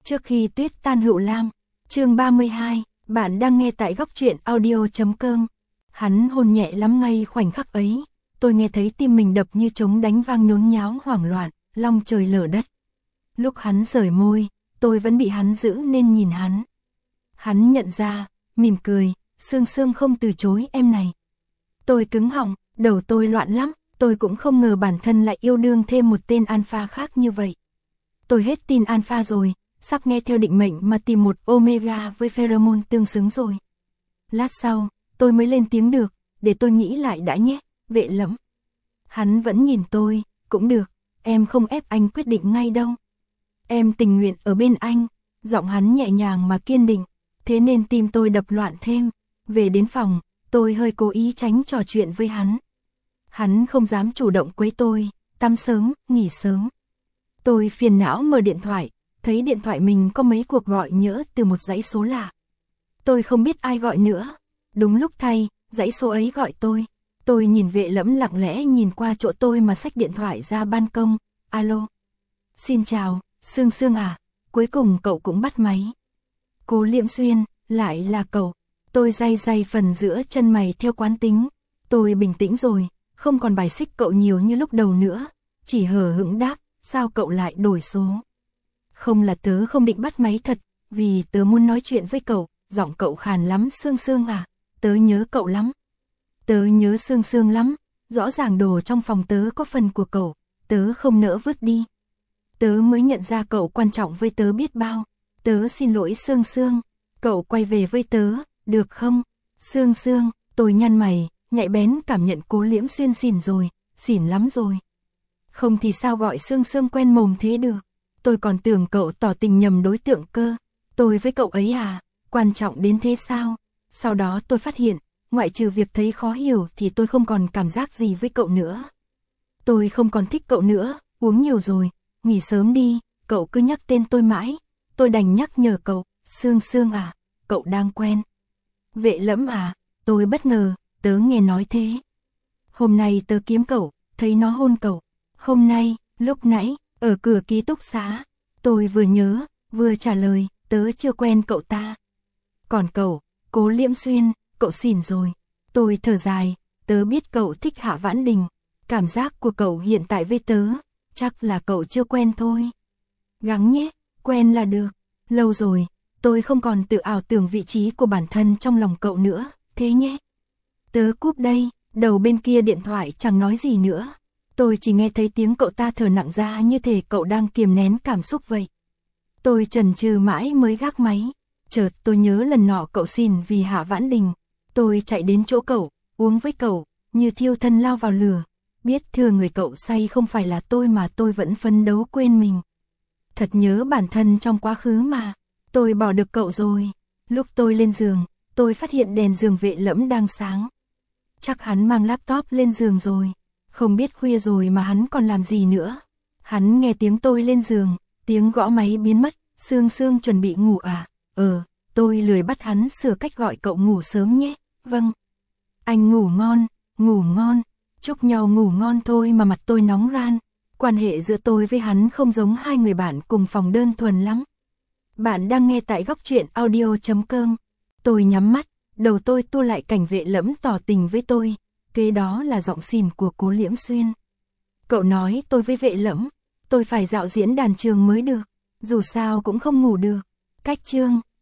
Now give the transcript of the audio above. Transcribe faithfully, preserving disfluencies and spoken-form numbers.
Trước khi tuyết tan hữu lam, chương ba mươi hai, bạn đang nghe tại góc truyện audio.com. Hắn hôn nhẹ lắm ngay khoảnh khắc ấy, tôi nghe thấy tim mình đập như trống đánh vang nhốn nháo hoảng loạn, long trời lở đất. Lúc hắn rời môi, tôi vẫn bị hắn giữ nên nhìn hắn. Hắn nhận ra, mỉm cười, Sương Sương không từ chối em này. Tôi cứng họng, đầu tôi loạn lắm, tôi cũng không ngờ bản thân lại yêu đương thêm một tên alpha khác như vậy. Tôi hết tin alpha rồi, sắp nghe theo định mệnh mà tìm một omega với pheromone tương xứng rồi. Lát sau, tôi mới lên tiếng được, để tôi nghĩ lại đã nhé, Vệ Lẫm. Hắn vẫn nhìn tôi, cũng được, em không ép anh quyết định ngay đâu. Em tình nguyện ở bên anh, giọng hắn nhẹ nhàng mà kiên định, thế nên tim tôi đập loạn thêm. Về đến phòng, tôi hơi cố ý tránh trò chuyện với hắn. Hắn không dám chủ động quấy tôi, tắm sớm, nghỉ sớm. Tôi phiền não mở điện thoại, thấy điện thoại mình có mấy cuộc gọi nhỡ từ một dãy số lạ. Tôi không biết ai gọi nữa. Đúng lúc thay, dãy số ấy gọi tôi. Tôi nhìn Vệ Lẫm lặng lẽ nhìn qua chỗ tôi mà xách điện thoại ra ban công. Alo. Xin chào, Sương Sương à, cuối cùng cậu cũng bắt máy. Cố Liễm Xuyên, lại là cậu. Tôi day day phần giữa chân mày theo quán tính. Tôi bình tĩnh rồi, không còn bài xích cậu nhiều như lúc đầu nữa. Chỉ hờ hững đáp, sao cậu lại đổi số? Không là tớ không định bắt máy thật, vì tớ muốn nói chuyện với cậu. Giọng cậu khàn lắm, Sương Sương à, tớ nhớ cậu lắm. Tớ nhớ Sương Sương lắm, rõ ràng đồ trong phòng tớ có phần của cậu, tớ không nỡ vứt đi. Tớ mới nhận ra cậu quan trọng với tớ biết bao. Tớ xin lỗi Sương Sương, cậu quay về với tớ, được không? Sương Sương, tôi nhăn mày, nhạy bén cảm nhận Cố Liễm Xuyên xỉn rồi, xỉn lắm rồi. Không thì sao gọi Sương Sương quen mồm thế được, tôi còn tưởng cậu tỏ tình nhầm đối tượng cơ. Tôi với cậu ấy à, quan trọng đến thế sao? Sau đó tôi phát hiện, ngoại trừ việc thấy khó hiểu thì tôi không còn cảm giác gì với cậu nữa. Tôi không còn thích cậu nữa, uống nhiều rồi, nghỉ sớm đi, cậu cứ nhắc tên tôi mãi. Tôi đành nhắc nhở cậu, Sương Sương à, cậu đang quen. Vệ Lẫm à, tôi bất ngờ, tớ nghe nói thế. Hôm nay tớ kiếm cậu, thấy nó hôn cậu. Hôm nay, lúc nãy, ở cửa ký túc xá, tôi vừa nhớ, vừa trả lời, tớ chưa quen cậu ta. Còn cậu, Cố Liễm Xuyên, cậu xỉn rồi. Tôi thở dài, tớ biết cậu thích Hạ Vãn Đình. Cảm giác của cậu hiện tại với tớ, chắc là cậu chưa quen thôi. Gắng nhé, quen là được. Lâu rồi, tôi không còn tự ảo tưởng vị trí của bản thân trong lòng cậu nữa, thế nhé. Tớ cúp đây, đầu bên kia điện thoại chẳng nói gì nữa. Tôi chỉ nghe thấy tiếng cậu ta thở nặng ra như thể cậu đang kiềm nén cảm xúc vậy. Tôi chần chừ mãi mới gác máy. Chợt tôi nhớ lần nọ cậu xỉn vì Hạ Vãn Đình. Tôi chạy đến chỗ cậu, uống với cậu, như thiêu thân lao vào lửa. Biết thừa người cậu say không phải là tôi mà tôi vẫn phấn đấu quên mình. Thật nhớ bản thân trong quá khứ mà. Tôi bỏ được cậu rồi. Lúc tôi lên giường, tôi phát hiện đèn giường Vệ Lẫm đang sáng. Chắc hắn mang laptop lên giường rồi. Không biết khuya rồi mà hắn còn làm gì nữa. Hắn nghe tiếng tôi lên giường, tiếng gõ máy biến mất. Sương Sương chuẩn bị ngủ à? Ờ, tôi lười bắt hắn sửa cách gọi cậu ngủ sớm nhé. Vâng. Anh ngủ ngon, ngủ ngon. Chúc nhau ngủ ngon thôi mà mặt tôi nóng ran. Quan hệ giữa tôi với hắn không giống hai người bạn cùng phòng đơn thuần lắm. Bạn đang nghe tại góc truyện audio.com. Tôi nhắm mắt, đầu tôi tua lại cảnh Vệ Lẫm tỏ tình với tôi. Kế đó là giọng xỉn của Cố Liễm Xuyên. Cậu nói tôi với Vệ Lẫm, tôi phải dạo diễn đàn trường mới được. Dù sao cũng không ngủ được. Cách chương,